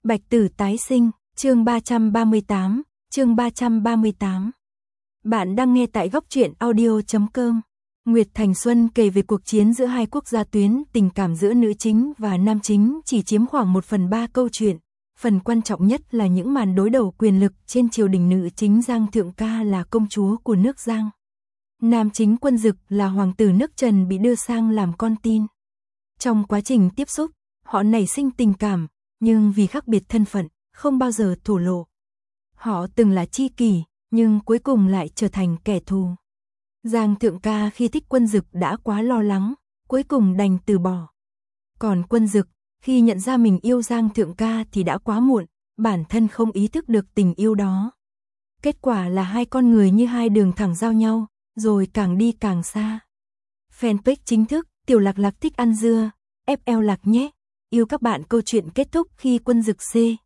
Bạch Tử tái sinh, chương 338, chương 338. Bạn đang nghe tại góc truyện audio.com. Nguyệt Thành Xuân kể về cuộc chiến giữa hai quốc gia tuyến, tình cảm giữa nữ chính và nam chính chỉ chiếm khoảng 1/3 câu chuyện. Phần quan trọng nhất là những màn đối đầu quyền lực trên triều đình. Nữ chính Giang Thượng Ca là công chúa của nước Giang. Nam chính Quân Dực là hoàng tử nước Trần bị đưa sang làm con tin. Trong quá trình tiếp xúc, họ nảy sinh tình cảm, nhưng vì khác biệt thân phận, không bao giờ thổ lộ. Họ từng là tri kỷ, nhưng cuối cùng lại trở thành kẻ thù. Giang Thượng Ca khi thích Quân Dực đã quá lo lắng, cuối cùng đành từ bỏ. Còn Quân Dực, khi nhận ra mình yêu Giang Thượng Ca thì đã quá muộn, bản thân không ý thức được tình yêu đó. Kết quả là hai con người như hai đường thẳng giao nhau, rồi càng đi càng xa. Fanpage chính thức, Tiểu Lạc Lạc thích ăn dưa, FL Lạc nhé. Yêu các bạn. Câu chuyện kết thúc khi Quân Dực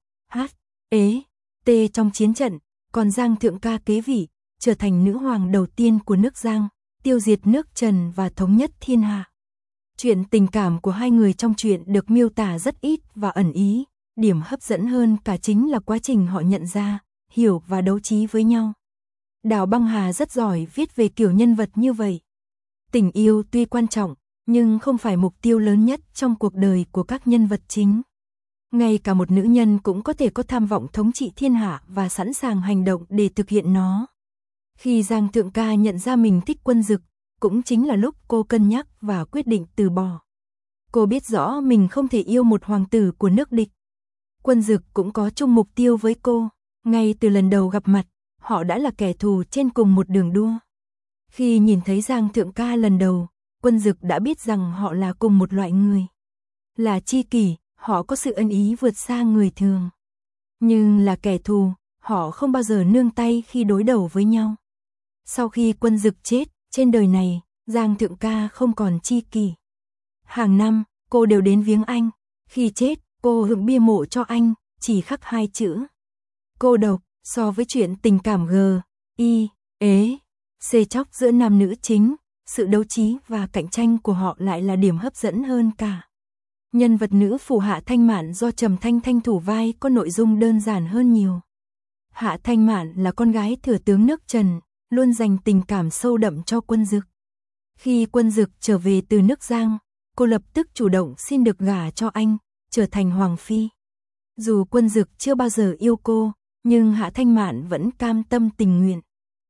T trong chiến trận, còn Giang Thượng Ca kế vị, trở thành nữ hoàng đầu tiên của nước Giang, tiêu diệt nước Trần và thống nhất thiên hạ. Chuyện tình cảm của hai người trong truyện được miêu tả rất ít và ẩn ý, điểm hấp dẫn hơn cả chính là quá trình họ nhận ra, hiểu và đấu trí với nhau. Đào Băng Hà rất giỏi viết về kiểu nhân vật như vậy. Tình yêu tuy quan trọng, nhưng không phải mục tiêu lớn nhất trong cuộc đời của các nhân vật chính. Ngay cả một nữ nhân cũng có thể có tham vọng thống trị thiên hạ và sẵn sàng hành động để thực hiện nó. Khi Giang Thượng Ca nhận ra mình thích Quân Dực, cũng chính là lúc cô cân nhắc và quyết định từ bỏ. Cô biết rõ mình không thể yêu một hoàng tử của nước địch. Quân Dực cũng có chung mục tiêu với cô, ngay từ lần đầu gặp mặt, họ đã là kẻ thù trên cùng một đường đua. Khi nhìn thấy Giang Thượng Ca lần đầu, Quân Dực đã biết rằng họ là cùng một loại người. Là tri kỷ, họ có sự ân ý vượt xa người thường. Nhưng là kẻ thù, họ không bao giờ nương tay khi đối đầu với nhau. Sau khi Quân Dực chết, trên đời này, Giang Thượng Ca không còn tri kỷ. Hàng năm, cô đều đến viếng anh. Khi chết, cô hưởng bia mộ cho anh, chỉ khắc 2 chữ. Cô độc. So với chuyện tình cảm chóc giữa nam nữ chính, sự đấu trí và cạnh tranh của họ lại là điểm hấp dẫn hơn cả. Nhân vật nữ phụ Hạ Thanh Mạn do Trầm Thanh Thanh thủ vai có nội dung đơn giản hơn nhiều. Hạ Thanh Mạn là con gái thừa tướng nước Trần, luôn dành tình cảm sâu đậm cho Quân Dực. Khi Quân Dực trở về từ nước Giang, cô lập tức chủ động xin được gả cho anh, trở thành hoàng phi. Dù Quân Dực chưa bao giờ yêu cô, nhưng Hạ Thanh Mạn vẫn cam tâm tình nguyện.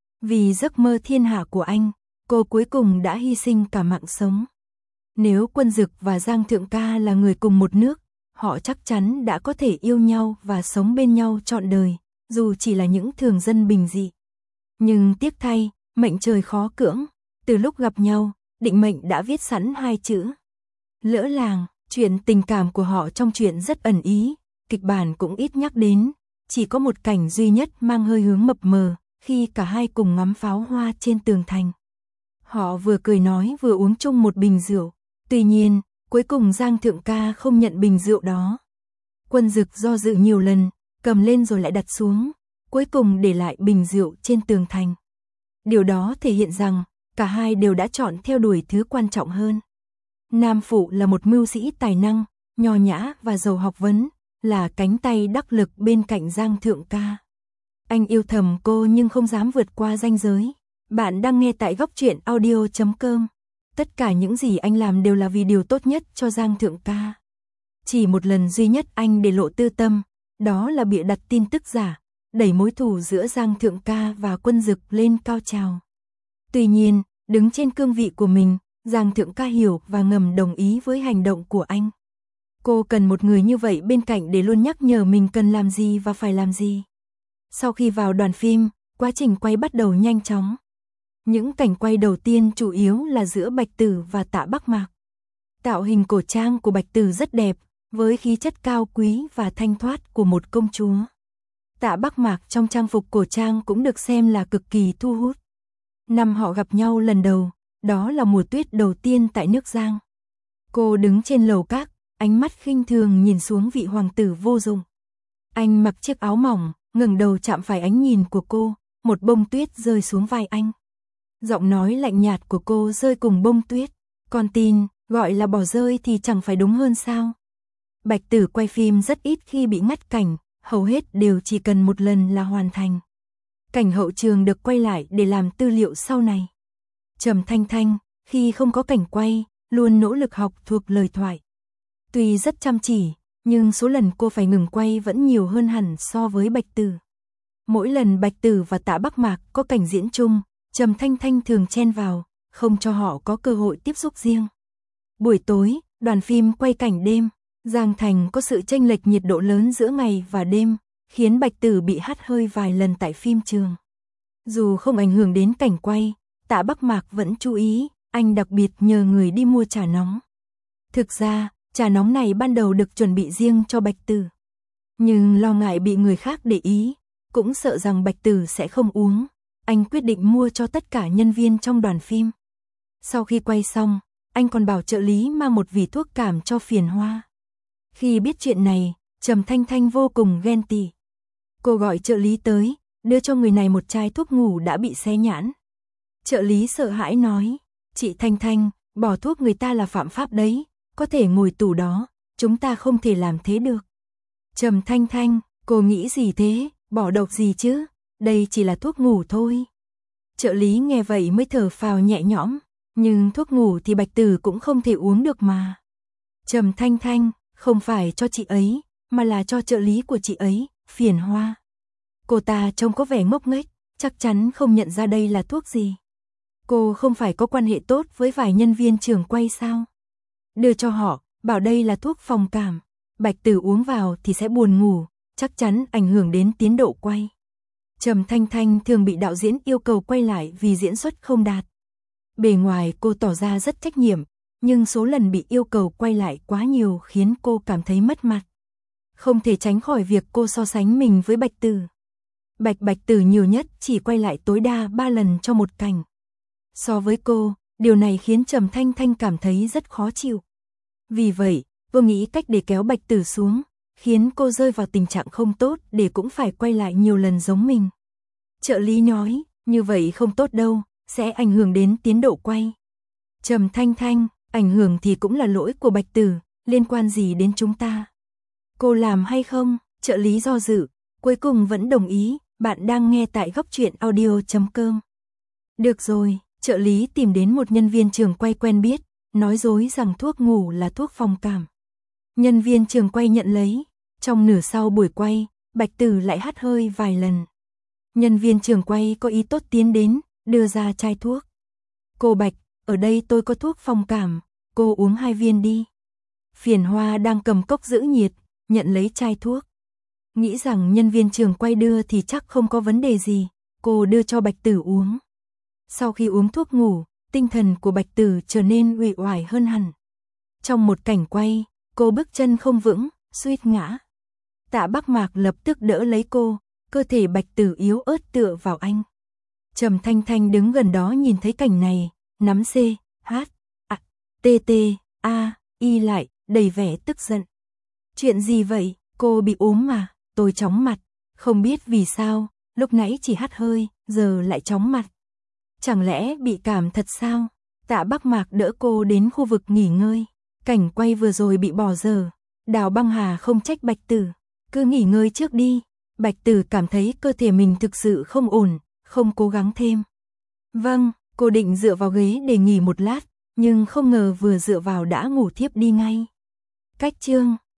Vì giấc mơ thiên hạ của anh, cô cuối cùng đã hy sinh cả mạng sống. Nếu Quân Dực và Giang Thượng Ca là người cùng một nước, họ chắc chắn đã có thể yêu nhau và sống bên nhau trọn đời, dù chỉ là những thường dân bình dị. Nhưng tiếc thay, mệnh trời khó cưỡng, từ lúc gặp nhau, định mệnh đã viết sẵn 2 chữ. Lỡ làng. Chuyện tình cảm của họ trong truyện rất ẩn ý, kịch bản cũng ít nhắc đến, chỉ có một cảnh duy nhất mang hơi hướng mập mờ, khi cả hai cùng ngắm pháo hoa trên tường thành. Họ vừa cười nói vừa uống chung một bình rượu, tuy nhiên, cuối cùng Giang Thượng Ca không nhận bình rượu đó. Quân Dực do dự nhiều lần, cầm lên rồi lại đặt xuống, cuối cùng để lại bình rượu trên tường thành. Điều đó thể hiện rằng, cả hai đều đã chọn theo đuổi thứ quan trọng hơn. Nam phụ là một mưu sĩ tài năng, nho nhã và giàu học vấn, là cánh tay đắc lực bên cạnh Giang Thượng Ca. Anh yêu thầm cô nhưng không dám vượt qua ranh giới. Bạn đang nghe tại góc truyện audio.com. Tất cả những gì anh làm đều là vì điều tốt nhất cho Giang Thượng Ca. Chỉ một lần duy nhất anh để lộ tư tâm, đó là bịa đặt tin tức giả, đẩy mối thù giữa Giang Thượng Ca và Quân Dực lên cao trào. Tuy nhiên, đứng trên cương vị của mình, Giang Thượng Ca hiểu và ngầm đồng ý với hành động của anh. Cô cần một người như vậy bên cạnh để luôn nhắc nhở mình cần làm gì và phải làm gì. Sau khi vào đoàn phim, quá trình quay bắt đầu nhanh chóng. Những cảnh quay đầu tiên chủ yếu là giữa Bạch Tử và Tạ Bắc Mạc. Tạo hình cổ trang của Bạch Tử rất đẹp, với khí chất cao quý và thanh thoát của một công chúa. Tạ Bắc Mạc trong trang phục cổ trang cũng được xem là cực kỳ thu hút. Năm họ gặp nhau lần đầu, đó là mùa tuyết đầu tiên tại nước Giang. Cô đứng trên lầu các, ánh mắt khinh thường nhìn xuống vị hoàng tử vô dụng. Anh mặc chiếc áo mỏng, ngẩng đầu chạm phải ánh nhìn của cô, một bông tuyết rơi xuống vai anh. Giọng nói lạnh nhạt của cô rơi cùng bông tuyết. Con tin, gọi là bỏ rơi thì chẳng phải đúng hơn sao? Bạch Tử quay phim rất ít khi bị ngắt cảnh, hầu hết đều chỉ cần một lần là hoàn thành. Cảnh hậu trường được quay lại để làm tư liệu sau này. Trầm Thanh Thanh, khi không có cảnh quay, luôn nỗ lực học thuộc lời thoại. Tuy rất chăm chỉ, nhưng số lần cô phải ngừng quay vẫn nhiều hơn hẳn so với Bạch Tử. Mỗi lần Bạch Tử và Tạ Bắc Mạc có cảnh diễn chung, Trầm Thanh Thanh thường chen vào, không cho họ có cơ hội tiếp xúc riêng. Buổi tối, đoàn phim quay cảnh đêm, Giang Thành có sự chênh lệch nhiệt độ lớn giữa ngày và đêm, khiến Bạch Tử bị hắt hơi vài lần tại phim trường. Dù không ảnh hưởng đến cảnh quay, Tạ Bắc Mạc vẫn chú ý, anh đặc biệt nhờ người đi mua trà nóng. Thực ra, trà nóng này ban đầu được chuẩn bị riêng cho Bạch Tử. Nhưng lo ngại bị người khác để ý, cũng sợ rằng Bạch Tử sẽ không uống, anh quyết định mua cho tất cả nhân viên trong đoàn phim. Sau khi quay xong, anh còn bảo trợ lý mang một vỉ thuốc cảm cho Phiền Hoa. Khi biết chuyện này, Trầm Thanh Thanh vô cùng ghen tị. Cô gọi trợ lý tới, đưa cho người này một chai thuốc ngủ đã bị xé nhãn. Trợ lý sợ hãi nói, chị Thanh Thanh, bỏ thuốc người ta là phạm pháp đấy, có thể ngồi tù đó, chúng ta không thể làm thế được. Trầm Thanh Thanh, cô nghĩ gì thế, bỏ độc gì chứ, đây chỉ là thuốc ngủ thôi. Trợ lý nghe vậy mới thở phào nhẹ nhõm, nhưng thuốc ngủ thì Bạch Tử cũng không thể uống được mà. Trầm Thanh Thanh, không phải cho chị ấy, mà là cho trợ lý của chị ấy, Phiền Hoa. Cô ta trông có vẻ ngốc nghếch, chắc chắn không nhận ra đây là thuốc gì. Cô không phải có quan hệ tốt với vài nhân viên trường quay sao? Đưa cho họ, bảo đây là thuốc phòng cảm. Bạch Tử uống vào thì sẽ buồn ngủ, chắc chắn ảnh hưởng đến tiến độ quay. Trầm Thanh Thanh thường bị đạo diễn yêu cầu quay lại vì diễn xuất không đạt. Bề ngoài cô tỏ ra rất trách nhiệm, nhưng số lần bị yêu cầu quay lại quá nhiều khiến cô cảm thấy mất mặt. Không thể tránh khỏi việc cô so sánh mình với Bạch Tử. Bạch Tử nhiều nhất chỉ quay lại tối đa 3 lần cho một cảnh. So với cô, điều này khiến Trầm Thanh Thanh cảm thấy rất khó chịu. Vì vậy, cô nghĩ cách để kéo Bạch Tử xuống, khiến cô rơi vào tình trạng không tốt để cũng phải quay lại nhiều lần giống mình. Trợ lý nói, như vậy không tốt đâu, sẽ ảnh hưởng đến tiến độ quay. Trầm Thanh Thanh, ảnh hưởng thì cũng là lỗi của Bạch Tử, liên quan gì đến chúng ta? Cô làm hay không? Trợ lý do dự, cuối cùng vẫn đồng ý, bạn đang nghe tại Góc Truyện Audio.com. Được rồi, trợ lý tìm đến một nhân viên trường quay quen biết, nói dối rằng thuốc ngủ là thuốc phòng cảm. Nhân viên trường quay nhận lấy, trong nửa sau buổi quay, Bạch Tử lại hắt hơi vài lần. Nhân viên trường quay có ý tốt tiến đến, đưa ra chai thuốc. Cô Bạch, ở đây tôi có thuốc phòng cảm, cô uống 2 viên đi. Phiền Hoa đang cầm cốc giữ nhiệt, nhận lấy chai thuốc. Nghĩ rằng nhân viên trường quay đưa thì chắc không có vấn đề gì, cô đưa cho Bạch Tử uống. Sau khi uống thuốc ngủ, tinh thần của Bạch Tử trở nên uể oải hơn hẳn. Trong một cảnh quay, cô bước chân không vững, suýt ngã. Tạ Bắc Mạc lập tức đỡ lấy cô, cơ thể Bạch Tử yếu ớt tựa vào anh. Trầm Thanh Thanh đứng gần đó nhìn thấy cảnh này, nắm C, H, A, T, T, A, Y lại, đầy vẻ tức giận. Chuyện gì vậy, cô bị ốm mà, tôi chóng mặt, không biết vì sao, lúc nãy chỉ hắt hơi, giờ lại chóng mặt. Chẳng lẽ bị cảm thật sao? Tạ Bắc Mạc đỡ cô đến khu vực nghỉ ngơi, cảnh quay vừa rồi bị bỏ dở. Đào Băng Hà không trách Bạch Tử, cứ nghỉ ngơi trước đi. Bạch Tử cảm thấy cơ thể mình thực sự không ổn, không cố gắng thêm. Vâng, cô định dựa vào ghế để nghỉ một lát, nhưng không ngờ vừa dựa vào đã ngủ thiếp đi ngay. Cách chương